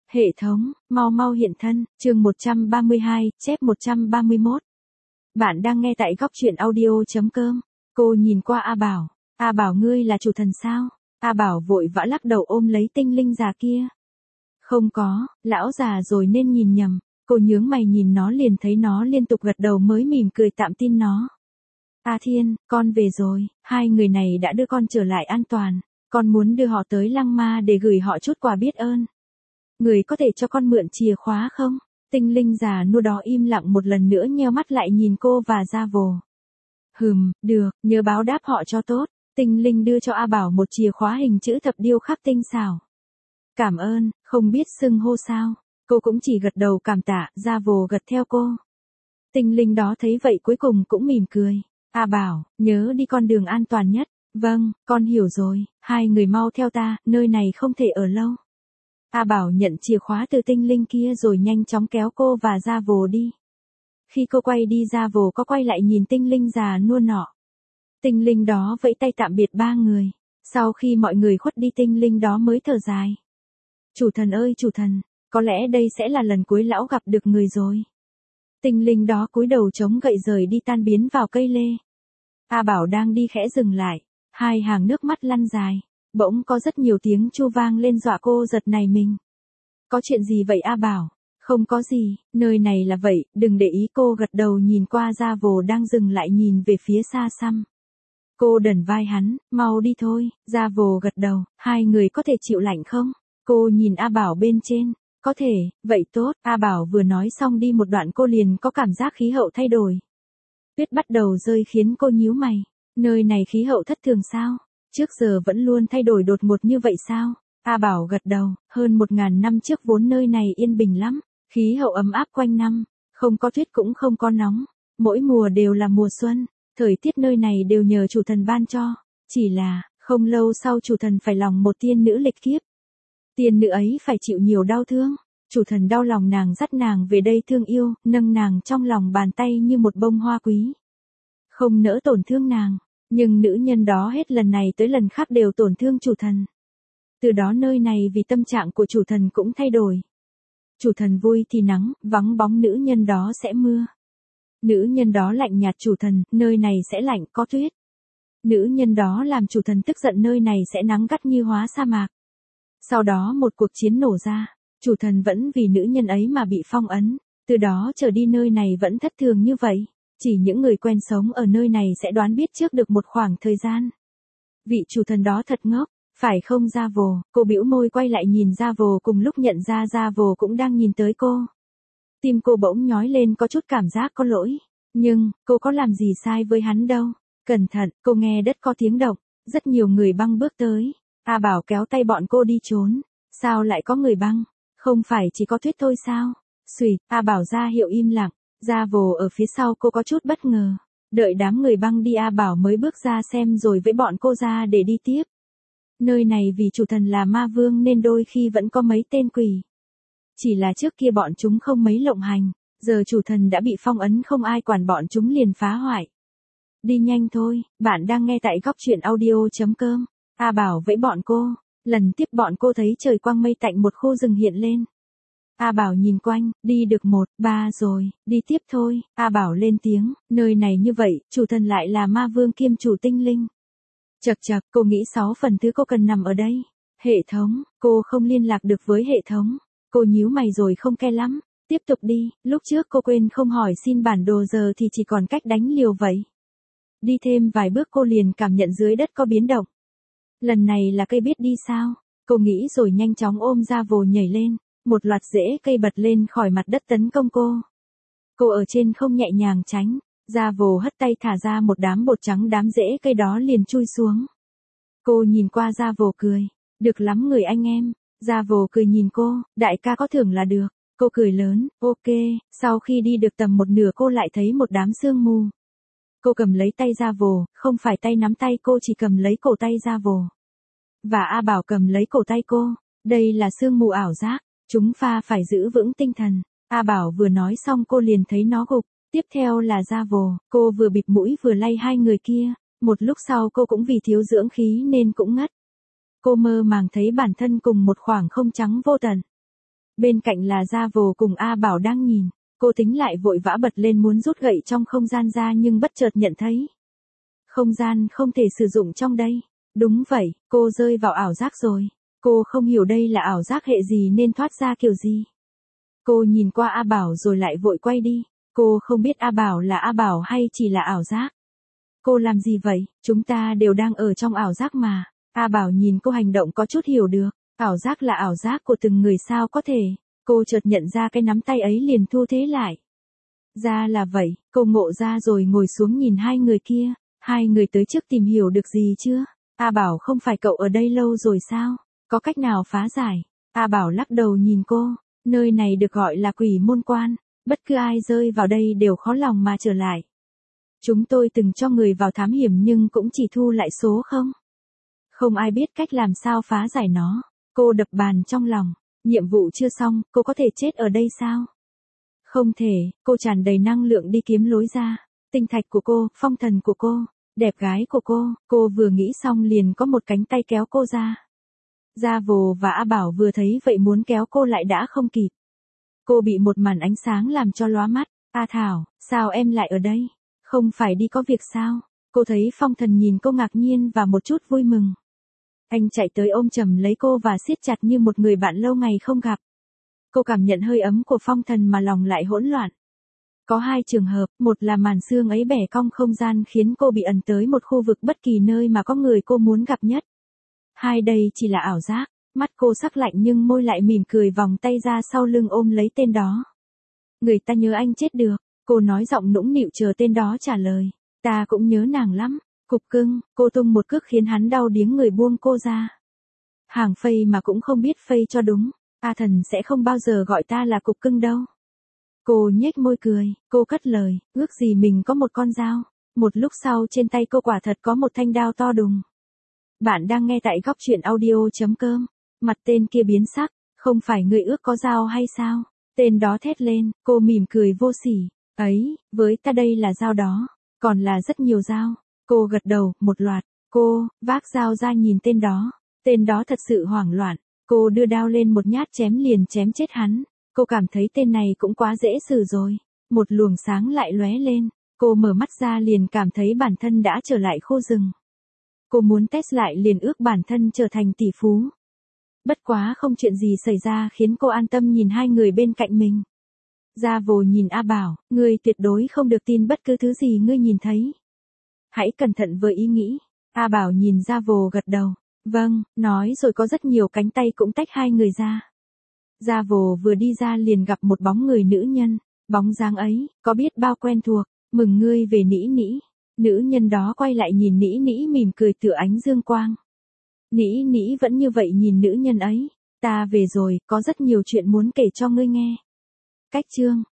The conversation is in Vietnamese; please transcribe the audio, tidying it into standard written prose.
Hệ thống, mau mau hiện thân, chương 132, chép 131. Bạn đang nghe tại góc truyện audio.com. Cô nhìn qua A Bảo. A Bảo, ngươi là chủ thần sao? A Bảo vội vã lắc đầu ôm lấy tinh linh già kia. Không có, lão già rồi nên nhìn nhầm. Cô nhướng mày nhìn nó liền thấy nó liên tục gật đầu mới mỉm cười tạm tin nó. A Thiên, con về rồi, hai người này đã đưa con trở lại an toàn. Con muốn đưa họ tới Lăng Ma để gửi họ chút quà biết ơn. Người có thể cho con mượn chìa khóa không? Tinh linh già nua đó im lặng một lần nữa nheo mắt lại nhìn cô và Gia Vồ. Được, nhớ báo đáp họ cho tốt. Tinh linh đưa cho A Bảo một chìa khóa hình chữ thập điêu khắc tinh xảo. Cảm ơn, không biết xưng hô sao. Cô cũng chỉ gật đầu cảm tạ, Gia Vồ gật theo cô. Tinh linh đó thấy vậy cuối cùng cũng mỉm cười. A Bảo, nhớ đi con đường an toàn nhất. Vâng, con hiểu rồi, hai người mau theo ta, nơi này không thể ở lâu. A Bảo nhận chìa khóa từ tinh linh kia rồi nhanh chóng kéo cô và Gia Vồ đi. Khi cô quay đi, Gia Vồ có quay lại nhìn tinh linh già nua nọ. Tinh linh đó vẫy tay tạm biệt ba người. Sau khi mọi người khuất đi, tinh linh đó mới thở dài. Chủ thần ơi chủ thần, có lẽ đây sẽ là lần cuối lão gặp được người rồi. Tinh linh đó cúi đầu chống gậy rời đi tan biến vào cây lê. A Bảo đang đi khẽ dừng lại, hai hàng nước mắt lăn dài. Bỗng có rất nhiều tiếng chu vang lên dọa cô giật nảy mình. Có chuyện gì vậy A Bảo? Không có gì, nơi này là vậy, đừng để ý. Cô gật đầu nhìn qua Gia Vồ đang dừng lại nhìn về phía xa xăm. Cô đẩn vai hắn, mau đi thôi. Gia Vồ gật đầu, hai người có thể chịu lạnh không? Cô nhìn A Bảo bên trên, có thể, vậy tốt. A Bảo vừa nói xong đi một đoạn cô liền có cảm giác khí hậu thay đổi. Tuyết bắt đầu rơi khiến cô nhíu mày, nơi này khí hậu thất thường sao? Trước giờ vẫn luôn thay đổi đột ngột như vậy sao? A Bảo gật đầu, hơn 1000 năm trước vốn nơi này yên bình lắm, khí hậu ấm áp quanh năm, không có tuyết cũng không có nóng, mỗi mùa đều là mùa xuân, thời tiết nơi này đều nhờ chủ thần ban cho, chỉ là, không lâu sau chủ thần phải lòng một tiên nữ lịch kiếp. Tiên nữ ấy phải chịu nhiều đau thương, chủ thần đau lòng nàng dắt nàng về đây thương yêu, nâng nàng trong lòng bàn tay như một bông hoa quý. Không nỡ tổn thương nàng. Nhưng nữ nhân đó hết lần này tới lần khác đều tổn thương chủ thần. Từ đó nơi này vì tâm trạng của chủ thần cũng thay đổi. Chủ thần vui thì nắng, vắng bóng nữ nhân đó sẽ mưa. Nữ nhân đó lạnh nhạt chủ thần, nơi này sẽ lạnh có tuyết. Nữ nhân đó làm chủ thần tức giận, nơi này sẽ nắng gắt như hóa sa mạc. Sau đó một cuộc chiến nổ ra, chủ thần vẫn vì nữ nhân ấy mà bị phong ấn, từ đó trở đi nơi này vẫn thất thường như vậy. Chỉ những người quen sống ở nơi này sẽ đoán biết trước được một khoảng thời gian. Vị chủ thần đó thật ngốc, phải không Gia Vồ? Cô bĩu môi quay lại nhìn Gia Vồ, cùng lúc nhận ra Gia Vồ cũng đang nhìn tới cô. Tim cô bỗng nhói lên, có chút cảm giác có lỗi. Nhưng, cô có làm gì sai với hắn đâu. Cẩn thận, cô nghe đất có tiếng động. Rất nhiều người băng bước tới. A Bảo kéo tay bọn cô đi trốn. Sao lại có người băng? Không phải chỉ có tuyết thôi sao? Xuỵt, A Bảo ra hiệu im lặng. Gia Vồ ở phía sau cô có chút bất ngờ. Đợi đám người băng đi, A Bảo mới bước ra xem rồi với bọn cô ra để đi tiếp. Nơi này vì chủ thần là ma vương nên đôi khi vẫn có mấy tên quỷ. Chỉ là trước kia bọn chúng không mấy lộng hành, giờ chủ thần đã bị phong ấn không ai quản bọn chúng liền phá hoại. Đi nhanh thôi, bạn đang nghe tại góc truyện audio.com. A Bảo vẫy bọn cô, lần tiếp bọn cô thấy trời quang mây tạnh, một khu rừng hiện lên. A Bảo nhìn quanh, đi được 1, 3 rồi, đi tiếp thôi. A Bảo lên tiếng, nơi này như vậy, chủ thần lại là ma vương kiêm chủ tinh linh. Chậc chậc, cô nghĩ 6 phần thứ cô cần nằm ở đây. Hệ thống, cô không liên lạc được với hệ thống. Cô nhíu mày rồi không ke lắm, tiếp tục đi, lúc trước cô quên không hỏi xin bản đồ, giờ thì chỉ còn cách đánh liều vậy. Đi thêm vài bước cô liền cảm nhận dưới đất có biến động. Lần này là cây biết đi sao? Cô nghĩ rồi nhanh chóng ôm Gia Vồ nhảy lên. Một loạt rễ cây bật lên khỏi mặt đất tấn công cô. Cô ở trên không nhẹ nhàng tránh. Gia Vồ hất tay thả ra một đám bột trắng, đám rễ cây đó liền chui xuống. Cô nhìn qua Gia Vồ cười. Được lắm người anh em. Gia Vồ cười nhìn cô, đại ca có thưởng là được. Cô cười lớn, ok. Sau khi đi được tầm một nửa cô lại thấy một đám sương mù. Cô cầm lấy tay Gia Vồ, không phải tay nắm tay, cô chỉ cầm lấy cổ tay Gia Vồ. Và A Bảo cầm lấy cổ tay cô. Đây là sương mù ảo giác. Chúng pha phải giữ vững tinh thần. A Bảo vừa nói xong cô liền thấy nó gục. Tiếp theo là Gia Vồ. Cô vừa bịt mũi vừa lay hai người kia. Một lúc sau cô cũng vì thiếu dưỡng khí nên cũng ngất. Cô mơ màng thấy bản thân cùng một khoảng không trắng vô tận. Bên cạnh là Gia Vồ cùng A Bảo đang nhìn. Cô tính lại vội vã bật lên muốn rút gậy trong không gian ra nhưng bất chợt nhận thấy. Không gian không thể sử dụng trong đây. Đúng vậy, cô rơi vào ảo giác rồi. Cô không hiểu đây là ảo giác hệ gì nên thoát ra kiểu gì. Cô nhìn qua A Bảo rồi lại vội quay đi. Cô không biết A Bảo là A Bảo hay chỉ là ảo giác. Cô làm gì vậy, chúng ta đều đang ở trong ảo giác mà. A Bảo nhìn cô hành động có chút hiểu được. Ảo giác là ảo giác của từng người sao có thể. Cô chợt nhận ra cái nắm tay ấy liền thu thế lại. Ra là vậy, cô ngộ ra rồi ngồi xuống nhìn hai người kia. Hai người tới trước tìm hiểu được gì chưa? A Bảo không phải cậu ở đây lâu rồi sao? Có cách nào phá giải? A Bảo lắc đầu nhìn cô. Nơi này được gọi là quỷ môn quan. Bất cứ ai rơi vào đây đều khó lòng mà trở lại. Chúng tôi từng cho người vào thám hiểm nhưng cũng chỉ thu lại số không. Không ai biết cách làm sao phá giải nó. Cô đập bàn trong lòng. Nhiệm vụ chưa xong, cô có thể chết ở đây sao? Không thể, cô tràn đầy năng lượng đi kiếm lối ra. Tinh thạch của cô, phong thần của cô, đẹp gái của cô vừa nghĩ xong liền có một cánh tay kéo cô ra. Gia Vồ và A Bảo vừa thấy vậy muốn kéo cô lại đã không kịp. Cô bị một màn ánh sáng làm cho lóa mắt. A Thảo, sao em lại ở đây? Không phải đi có việc sao? Cô thấy phong thần nhìn cô ngạc nhiên và một chút vui mừng. Anh chạy tới ôm chầm lấy cô và siết chặt như một người bạn lâu ngày không gặp. Cô cảm nhận hơi ấm của phong thần mà lòng lại hỗn loạn. Có hai trường hợp, một là màn sương ấy bẻ cong không gian khiến cô bị ẩn tới một khu vực bất kỳ nơi mà có người cô muốn gặp nhất. Hai đây chỉ là ảo giác, mắt cô sắc lạnh nhưng môi lại mỉm cười vòng tay ra sau lưng ôm lấy tên đó. Người ta nhớ anh chết được, cô nói giọng nũng nịu chờ tên đó trả lời. Ta cũng nhớ nàng lắm, cục cưng, cô tung một cước khiến hắn đau điếng người buông cô ra. Hàng phây mà cũng không biết phây cho đúng, A Thần sẽ không bao giờ gọi ta là cục cưng đâu. Cô nhếch môi cười, cô cất lời, ước gì mình có một con dao. Một lúc sau trên tay cô quả thật có một thanh đao to đùng. Bạn đang nghe tại góc truyện audio.com. Mặt tên kia biến sắc, không phải người ước có dao hay sao? Tên đó thét lên, cô mỉm cười vô sỉ. Ấy, với ta đây là dao đó, còn là rất nhiều dao. Cô gật đầu, một loạt. Cô vác dao ra nhìn tên đó. Tên đó thật sự hoảng loạn. Cô đưa đao lên một nhát chém liền chém chết hắn. Cô cảm thấy tên này cũng quá dễ xử rồi. Một luồng sáng lại lóe lên. Cô mở mắt ra liền cảm thấy bản thân đã trở lại khu rừng. Cô muốn test lại liền ước bản thân trở thành tỷ phú. Bất quá không chuyện gì xảy ra khiến cô an tâm nhìn hai người bên cạnh mình. Gia Vồ nhìn A Bảo, ngươi tuyệt đối không được tin bất cứ thứ gì ngươi nhìn thấy. Hãy cẩn thận với ý nghĩ. A Bảo nhìn Gia Vồ gật đầu. Vâng, nói rồi có rất nhiều cánh tay cũng tách hai người ra. Gia Vồ vừa đi ra liền gặp một bóng người nữ nhân. Bóng dáng ấy, có biết bao quen thuộc, mừng ngươi về Nĩ Nĩ. Nữ nhân đó quay lại nhìn Nĩ Nĩ mỉm cười tựa ánh dương quang. Nĩ Nĩ vẫn như vậy nhìn nữ nhân ấy. Ta về rồi, có rất nhiều chuyện muốn kể cho ngươi nghe. Cách chương